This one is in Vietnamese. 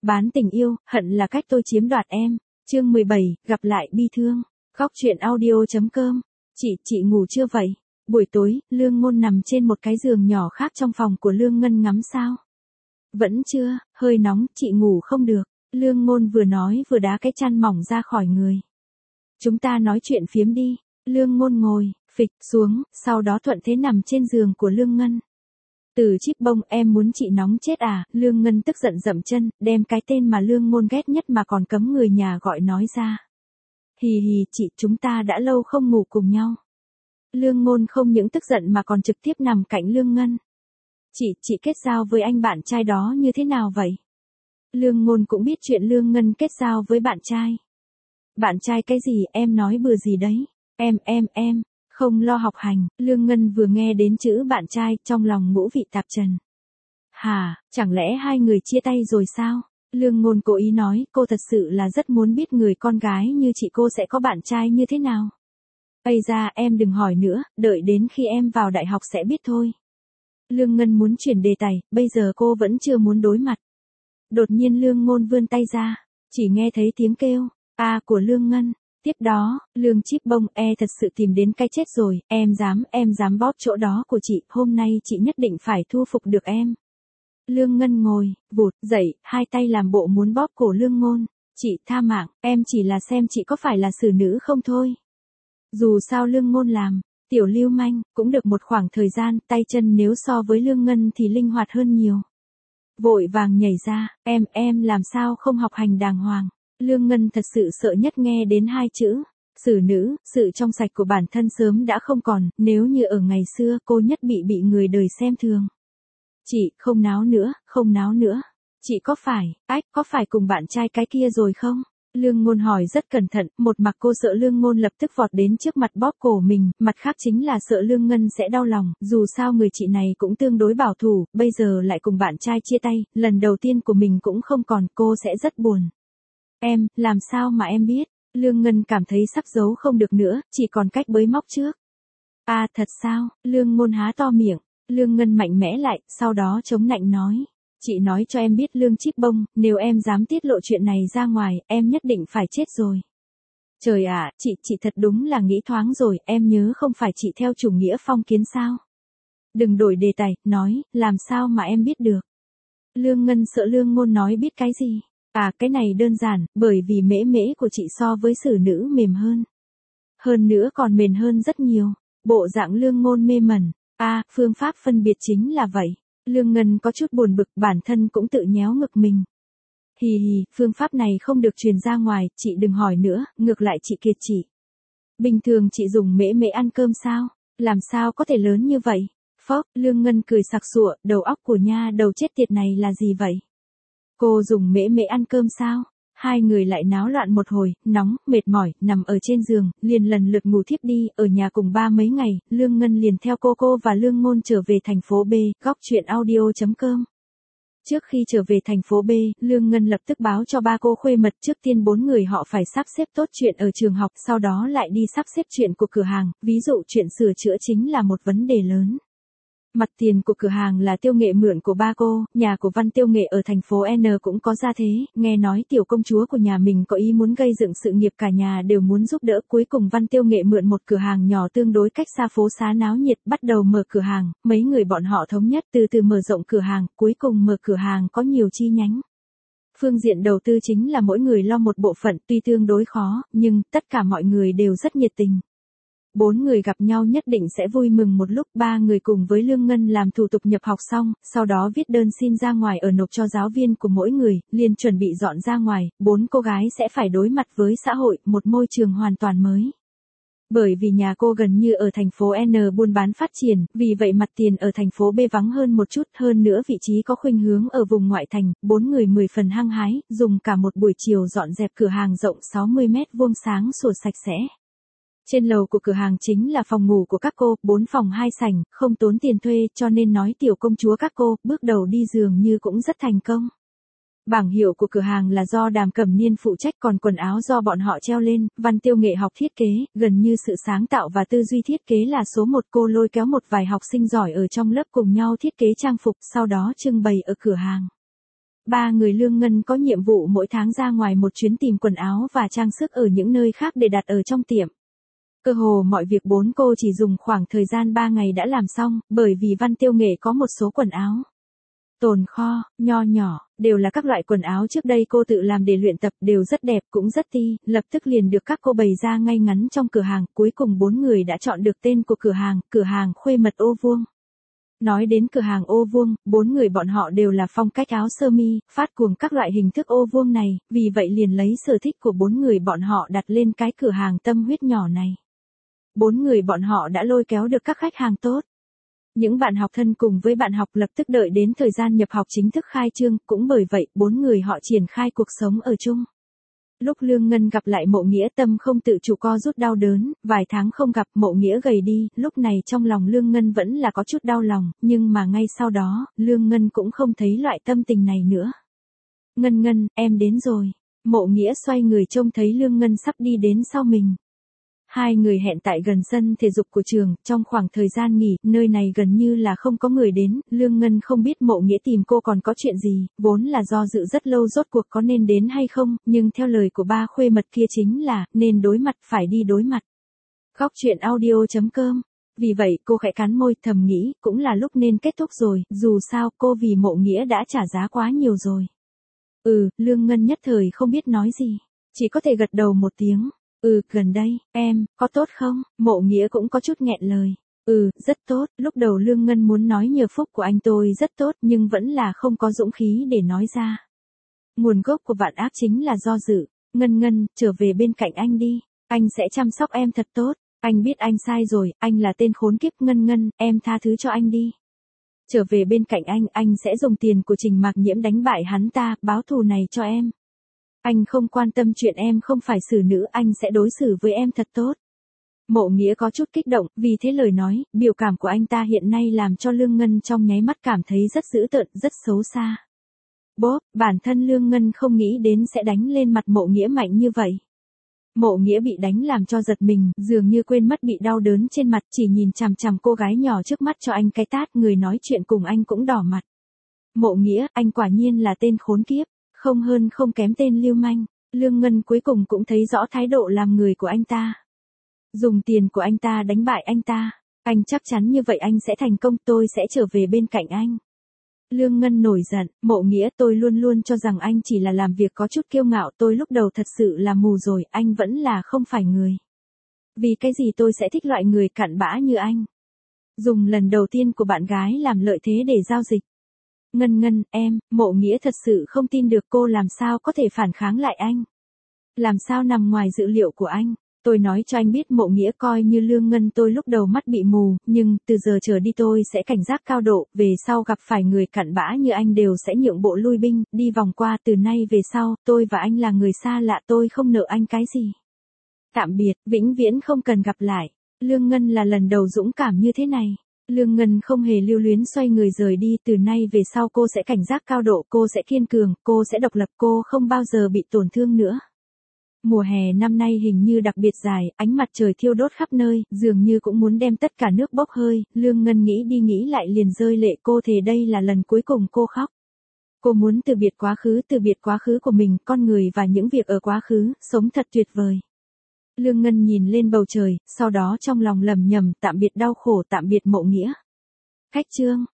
Bán tình yêu, hận là cách tôi chiếm đoạt em. Chương 17, gặp lại bi thương. Góc truyện audio.com. Chị ngủ chưa vậy? Buổi tối, Lương Ngôn nằm trên một cái giường nhỏ khác trong phòng của Lương Ngân ngắm sao. Vẫn chưa, hơi nóng, chị ngủ không được. Lương Ngôn vừa nói vừa đá cái chăn mỏng ra khỏi người. Chúng ta nói chuyện phiếm đi. Lương Ngôn ngồi, phịch xuống, sau đó thuận thế nằm trên giường của Lương Ngân. Từ Chíp Bông, em muốn chị nóng chết à? Lương Ngân tức giận dậm chân, đem cái tên mà Lương Ngôn ghét nhất mà còn cấm người nhà gọi nói ra. Hì hì, chị, chúng ta đã lâu không ngủ cùng nhau. Lương Ngôn không những tức giận mà còn trực tiếp nằm cạnh Lương Ngân. Chị kết giao với anh bạn trai đó như thế nào vậy? Lương Ngôn cũng biết chuyện Lương Ngân kết giao với bạn trai. Bạn trai cái gì, em nói bừa gì đấy? Em, không lo học hành. Lương Ngân vừa nghe đến chữ bạn trai, trong lòng ngũ vị tạp trần. Hả, chẳng lẽ hai người chia tay rồi sao? Lương Ngôn cố ý nói, cô thật sự là rất muốn biết người con gái như chị cô sẽ có bạn trai như thế nào. Ây da, em đừng hỏi nữa, đợi đến khi em vào đại học sẽ biết thôi. Lương Ngân muốn chuyển đề tài, bây giờ cô vẫn chưa muốn đối mặt. Đột nhiên Lương Ngôn vươn tay ra, chỉ nghe thấy tiếng kêu, của Lương Ngân. Tiếp đó, Lương Chíp Bông, thật sự tìm đến cái chết rồi, em dám bóp chỗ đó của chị, hôm nay chị nhất định phải thu phục được em. Lương Ngân ngồi, vụt, dậy, hai tay làm bộ muốn bóp cổ Lương Ngôn. Chị, tha mạng, em chỉ là xem chị có phải là xử nữ không thôi. Dù sao Lương Ngôn làm, tiểu lưu manh, cũng được một khoảng thời gian, tay chân nếu so với Lương Ngân thì linh hoạt hơn nhiều. Vội vàng nhảy ra, em làm sao không học hành đàng hoàng. Lương Ngân thật sự sợ nhất nghe đến hai chữ, xử nữ, sự trong sạch của bản thân sớm đã không còn, nếu như ở ngày xưa cô nhất bị người đời xem thường. Chị, không náo nữa. Chị có phải cùng bạn trai cái kia rồi không? Lương Ngôn hỏi rất cẩn thận, một mặt cô sợ Lương Ngôn lập tức vọt đến trước mặt bóp cổ mình, mặt khác chính là sợ Lương Ngân sẽ đau lòng, dù sao người chị này cũng tương đối bảo thủ, bây giờ lại cùng bạn trai chia tay, lần đầu tiên của mình cũng không còn, cô sẽ rất buồn. Em, làm sao mà em biết? Lương Ngân cảm thấy sắp giấu không được nữa, chỉ còn cách bới móc trước. Thật sao? Lương Ngôn há to miệng. Lương Ngân mạnh mẽ lại, sau đó chống nạnh nói. Chị nói cho em biết Lương Chíp Bông, nếu em dám tiết lộ chuyện này ra ngoài, em nhất định phải chết rồi. Trời ạ, chị thật đúng là nghĩ thoáng rồi, em nhớ không phải chị theo chủ nghĩa phong kiến sao? Đừng đổi đề tài, nói, làm sao mà em biết được? Lương Ngân sợ Lương Ngôn nói biết cái gì? Cái này đơn giản, bởi vì mễ của chị so với xử nữ mềm hơn. Hơn nữa còn mềm hơn rất nhiều. Bộ dạng Lương Ngôn mê mẩn. Phương pháp phân biệt chính là vậy. Lương Ngân có chút buồn bực, bản thân cũng tự nhéo ngực mình. Hì hì, phương pháp này không được truyền ra ngoài, chị đừng hỏi nữa, ngược lại chị kiệt chị. Bình thường chị dùng mễ ăn cơm sao? Làm sao có thể lớn như vậy? Phốc, Lương Ngân cười sặc sụa, đầu óc của nha đầu chết tiệt này là gì vậy? Cô dùng mễ ăn cơm sao? Hai người lại náo loạn một hồi, nóng, mệt mỏi, nằm ở trên giường, liền lần lượt ngủ thiếp đi, ở nhà cùng ba mấy ngày, Lương Ngân liền theo cô và Lương Ngôn trở về thành phố B, góc truyện audio.com. Trước khi trở về thành phố B, Lương Ngân lập tức báo cho ba cô khuê mật, trước tiên 4 người họ phải sắp xếp tốt chuyện ở trường học, sau đó lại đi sắp xếp chuyện của cửa hàng, ví dụ chuyện sửa chữa chính là một vấn đề lớn. Mặt tiền của cửa hàng là Tiêu Nghệ mượn của ba cô, nhà của Văn Tiêu Nghệ ở thành phố N cũng có gia thế, nghe nói tiểu công chúa của nhà mình có ý muốn gây dựng sự nghiệp, cả nhà đều muốn giúp đỡ, cuối cùng Văn Tiêu Nghệ mượn một cửa hàng nhỏ tương đối cách xa phố xá náo nhiệt, bắt đầu mở cửa hàng, mấy người bọn họ thống nhất từ từ mở rộng cửa hàng, cuối cùng mở cửa hàng có nhiều chi nhánh. Phương diện đầu tư chính là mỗi người lo một bộ phận, tuy tương đối khó, nhưng tất cả mọi người đều rất nhiệt tình. 4 người gặp nhau nhất định sẽ vui mừng một lúc, 3 người cùng với Lương Ngân làm thủ tục nhập học xong, sau đó viết đơn xin ra ngoài ở nộp cho giáo viên của mỗi người, liền chuẩn bị dọn ra ngoài, 4 cô gái sẽ phải đối mặt với xã hội, một môi trường hoàn toàn mới. Bởi vì nhà cô gần như ở thành phố N buôn bán phát triển, vì vậy mặt tiền ở thành phố B vắng hơn một chút, hơn nữa vị trí có khuynh hướng ở vùng ngoại thành, 4 người 10 phần hăng hái, dùng cả một buổi chiều dọn dẹp cửa hàng rộng 60 mét vuông sáng sủa sạch sẽ. Trên lầu của cửa hàng chính là phòng ngủ của các cô, 4 phòng 2 sảnh, không tốn tiền thuê, cho nên nói tiểu công chúa các cô, bước đầu đi dường như cũng rất thành công. Bảng hiệu của cửa hàng là do Đàm Cẩm Niên phụ trách, còn quần áo do bọn họ treo lên, Văn Tiêu Nghệ học thiết kế, gần như sự sáng tạo và tư duy thiết kế là số 1, cô lôi kéo một vài học sinh giỏi ở trong lớp cùng nhau thiết kế trang phục, sau đó trưng bày ở cửa hàng. ba người Lương Ngân có nhiệm vụ mỗi tháng ra ngoài một chuyến tìm quần áo và trang sức ở những nơi khác để đặt ở trong tiệm. Cơ hồ mọi việc bốn cô chỉ dùng khoảng thời gian 3 ngày đã làm xong, bởi vì Văn Tiêu Nghệ có một số quần áo tồn kho, nho nhỏ, đều là các loại quần áo trước đây cô tự làm để luyện tập, đều rất đẹp cũng rất ti, lập tức liền được các cô bày ra ngay ngắn trong cửa hàng, cuối cùng bốn người đã chọn được tên của cửa hàng Khuê Mật Ô Vuông. Nói đến cửa hàng ô vuông, bốn người bọn họ đều là phong cách áo sơ mi, phát cuồng các loại hình thức ô vuông này, vì vậy liền lấy sở thích của bốn người bọn họ đặt lên cái cửa hàng tâm huyết nhỏ này. Bốn người bọn họ đã lôi kéo được các khách hàng tốt. Những bạn học thân cùng với bạn học lập tức đợi đến thời gian nhập học chính thức khai trương, cũng bởi vậy bốn người họ triển khai cuộc sống ở chung. Lúc Lương Ngân gặp lại Mộ Nghĩa tâm không tự chủ co rút đau đớn, vài tháng không gặp Mộ Nghĩa gầy đi, lúc này trong lòng Lương Ngân vẫn là có chút đau lòng, nhưng mà ngay sau đó, Lương Ngân cũng không thấy loại tâm tình này nữa. Ngân Ngân, em đến rồi. Mộ Nghĩa xoay người trông thấy Lương Ngân sắp đi đến sau mình. Hai người hẹn tại gần sân thể dục của trường, trong khoảng thời gian nghỉ, nơi này gần như là không có người đến, Lương Ngân không biết Mộ Nghĩa tìm cô còn có chuyện gì, vốn là do dự rất lâu rốt cuộc có nên đến hay không, nhưng theo lời của ba Khuê Mật kia chính là, nên đối mặt phải đi đối mặt. Góc truyện audio.com. Vì vậy cô khẽ cắn môi thầm nghĩ, cũng là lúc nên kết thúc rồi, dù sao cô vì Mộ Nghĩa đã trả giá quá nhiều rồi. Lương Ngân nhất thời không biết nói gì, chỉ có thể gật đầu một tiếng. Gần đây, em, có tốt không? Mộ Nghĩa cũng có chút nghẹn lời. Rất tốt, lúc đầu Lương Ngân muốn nói nhờ phúc của anh tôi rất tốt, nhưng vẫn là không có dũng khí để nói ra. Nguồn gốc của vạn ác chính là do dự. Ngân, trở về bên cạnh anh đi, anh sẽ chăm sóc em thật tốt, anh biết anh sai rồi, anh là tên khốn kiếp. Ngân, em tha thứ cho anh đi. Trở về bên cạnh anh sẽ dùng tiền của Trình Mạc Nhiễm đánh bại hắn ta, báo thù này cho em. Anh không quan tâm chuyện em không phải xử nữ, anh sẽ đối xử với em thật tốt. Mộ Nghĩa có chút kích động, vì thế lời nói, biểu cảm của anh ta hiện nay làm cho Lương Ngân trong nháy mắt cảm thấy rất dữ tợn, rất xấu xa. Bản thân Lương Ngân không nghĩ đến sẽ đánh lên mặt Mộ Nghĩa mạnh như vậy. Mộ Nghĩa bị đánh làm cho giật mình, dường như quên mất bị đau đớn trên mặt, chỉ nhìn chằm chằm cô gái nhỏ trước mắt cho anh cái tát, người nói chuyện cùng anh cũng đỏ mặt. Mộ Nghĩa, anh quả nhiên là tên khốn kiếp. Không hơn không kém tên lưu manh. Lương Ngân cuối cùng cũng thấy rõ thái độ làm người của anh ta. Dùng tiền của anh ta đánh bại anh ta. Anh chắc chắn như vậy anh sẽ thành công, tôi sẽ trở về bên cạnh anh. Lương Ngân nổi giận, Mộ Nghĩa, tôi luôn luôn cho rằng anh chỉ là làm việc có chút kiêu ngạo, tôi lúc đầu thật sự là mù rồi, anh vẫn là không phải người. Vì cái gì tôi sẽ thích loại người cặn bã như anh? Dùng lần đầu tiên của bạn gái làm lợi thế để giao dịch. Ngân, em, Mộ Nghĩa thật sự không tin được cô làm sao có thể phản kháng lại anh. Làm sao nằm ngoài dự liệu của anh. Tôi nói cho anh biết Mộ Nghĩa, coi như Lương Ngân tôi lúc đầu mắt bị mù, nhưng từ giờ trở đi tôi sẽ cảnh giác cao độ, về sau gặp phải người cặn bã như anh đều sẽ nhượng bộ lui binh, đi vòng qua. Từ nay về sau, tôi và anh là người xa lạ, tôi không nợ anh cái gì. Tạm biệt, vĩnh viễn không cần gặp lại. Lương Ngân là lần đầu dũng cảm như thế này. Lương Ngân không hề lưu luyến xoay người rời đi, từ nay về sau cô sẽ cảnh giác cao độ, cô sẽ kiên cường, cô sẽ độc lập, cô không bao giờ bị tổn thương nữa. Mùa hè năm nay hình như đặc biệt dài, ánh mặt trời thiêu đốt khắp nơi, dường như cũng muốn đem tất cả nước bốc hơi, Lương Ngân nghĩ đi nghĩ lại liền rơi lệ, cô thề đây là lần cuối cùng cô khóc. Cô muốn từ biệt quá khứ của mình, con người và những việc ở quá khứ, sống thật tuyệt vời. Lương Ngân nhìn lên bầu trời, sau đó trong lòng lầm nhầm, tạm biệt đau khổ, tạm biệt Mộ Nghĩa. Cách chương